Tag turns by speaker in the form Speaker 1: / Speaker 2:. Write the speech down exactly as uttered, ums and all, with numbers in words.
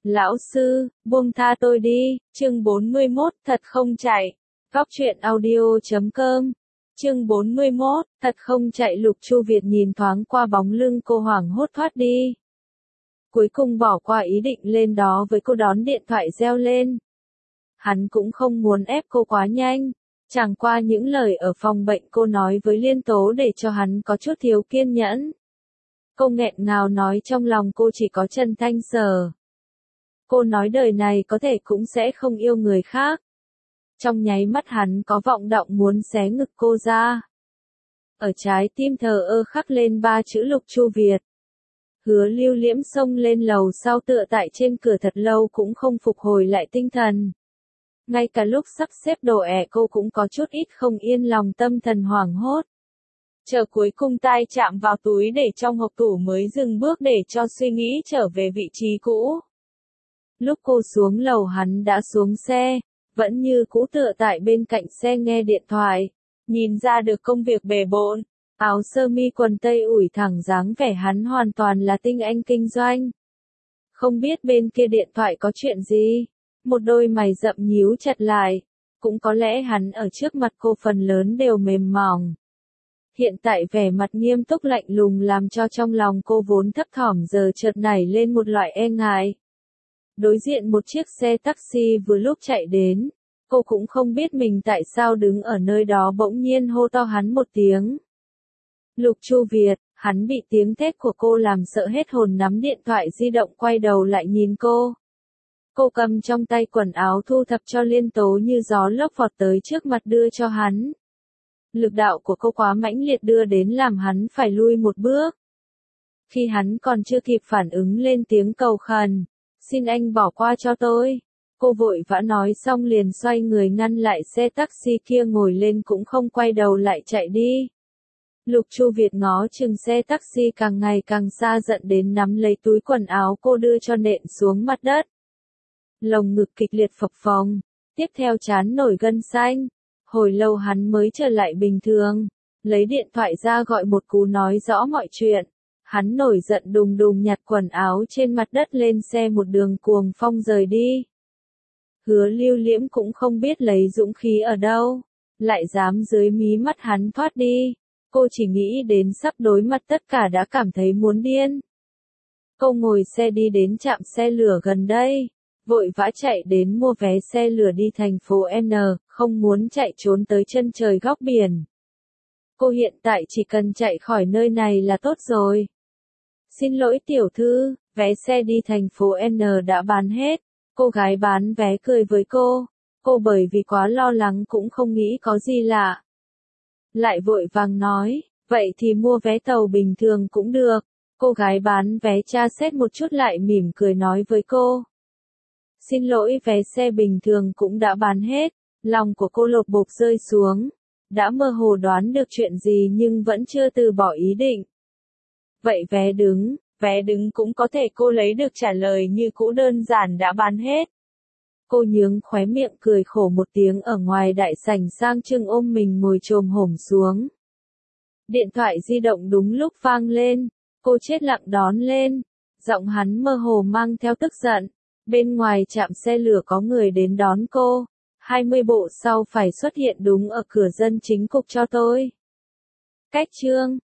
Speaker 1: Lão sư, buông tha tôi đi, chương bốn mươi mốt, thật không chạy. Góc truyện audio chấm com. Chương bốn mươi mốt, thật không chạy. Lục Chu Việt nhìn thoáng qua bóng lưng cô hoảng hốt thoát đi. Cuối cùng bỏ qua ý định lên đó với cô, đón điện thoại reo lên. Hắn cũng không muốn ép cô quá nhanh. Chẳng qua những lời ở phòng bệnh cô nói với Liên Tố để cho hắn có chút thiếu kiên nhẫn. Cô nghẹn ngào nói trong lòng cô chỉ có Trần Thanh Sở. Cô nói đời này có thể cũng sẽ không yêu người khác. Trong nháy mắt hắn có vọng động muốn xé ngực cô ra. Ở trái tim thờ ơ khắc lên ba chữ Lục Chu Việt. Hứa Lưu Liễm xông lên lầu sau tựa tại trên cửa thật lâu cũng không phục hồi lại tinh thần. Ngay cả lúc sắp xếp đồ ẻ cô cũng có chút ít không yên lòng, tâm thần hoảng hốt. Chờ cuối cùng tay chạm vào túi để trong hộp tủ mới dừng bước để cho suy nghĩ trở về vị trí cũ. Lúc cô xuống lầu hắn đã xuống xe, vẫn như cũ tựa tại bên cạnh xe nghe điện thoại. Nhìn ra được công việc bề bộn, áo sơ mi quần tây ủi thẳng dáng vẻ hắn hoàn toàn là tinh anh kinh doanh. Không biết bên kia điện thoại có chuyện gì, một đôi mày rậm nhíu chặt lại, cũng có lẽ hắn ở trước mặt cô phần lớn đều mềm mỏng. Hiện tại vẻ mặt nghiêm túc lạnh lùng làm cho trong lòng cô vốn thấp thỏm giờ chợt nảy lên một loại e ngại. Đối diện một chiếc xe taxi vừa lúc chạy đến, cô cũng không biết mình tại sao đứng ở nơi đó bỗng nhiên hô to hắn một tiếng. Lục Chu Việt, hắn bị tiếng thét của cô làm sợ hết hồn, nắm điện thoại di động quay đầu lại nhìn cô. Cô cầm trong tay quần áo thu thập cho Liên Tố như gió lốc vọt tới trước mặt đưa cho hắn. Lực đạo của cô quá mãnh liệt đưa đến làm hắn phải lui một bước. Khi hắn còn chưa kịp phản ứng lên tiếng cầu khẩn, xin anh bỏ qua cho tôi. Cô vội vã nói xong liền xoay người ngăn lại xe taxi kia, ngồi lên cũng không quay đầu lại chạy đi. Lục Chu Việt ngó chừng xe taxi càng ngày càng xa, giận đến nắm lấy túi quần áo cô đưa cho nện xuống mặt đất. Lồng ngực kịch liệt phập phồng, tiếp theo trán nổi gân xanh. Hồi lâu hắn mới trở lại bình thường, lấy điện thoại ra gọi một cú nói rõ mọi chuyện. Hắn nổi giận đùng đùng nhặt quần áo trên mặt đất lên xe, một đường cuồng phong rời đi. Hứa Lưu Liễm cũng không biết lấy dũng khí ở đâu, lại dám dưới mí mắt hắn thoát đi. Cô chỉ nghĩ đến sắp đối mặt tất cả đã cảm thấy muốn điên. Cô ngồi xe đi đến trạm xe lửa gần đây, vội vã chạy đến mua vé xe lửa đi thành phố N, không muốn chạy trốn tới chân trời góc biển. Cô hiện tại chỉ cần chạy khỏi nơi này là tốt rồi. Xin lỗi tiểu thư, vé xe đi thành phố N đã bán hết. Cô gái bán vé cười với cô. Cô bởi vì quá lo lắng cũng không nghĩ có gì lạ. Lại vội vàng nói, vậy thì mua vé tàu bình thường cũng được. Cô gái bán vé tra xét một chút lại mỉm cười nói với cô. Xin lỗi, vé xe bình thường cũng đã bán hết. Lòng của cô lột bột rơi xuống. Đã mơ hồ đoán được chuyện gì nhưng vẫn chưa từ bỏ ý định. Vậy vé đứng, vé đứng cũng có thể, cô lấy được trả lời như cũ đơn giản, đã bán hết. Cô nhướng khóe miệng cười khổ một tiếng. Ở ngoài đại sảnh sang trưng ôm mình ngồi chồm hổm xuống. Điện thoại di động đúng lúc vang lên, cô chết lặng đón lên. Giọng hắn mơ hồ mang theo tức giận. Bên ngoài trạm xe lửa có người đến đón cô. hai mươi bộ sau phải xuất hiện đúng ở cửa dân chính cục cho tôi. Cách chương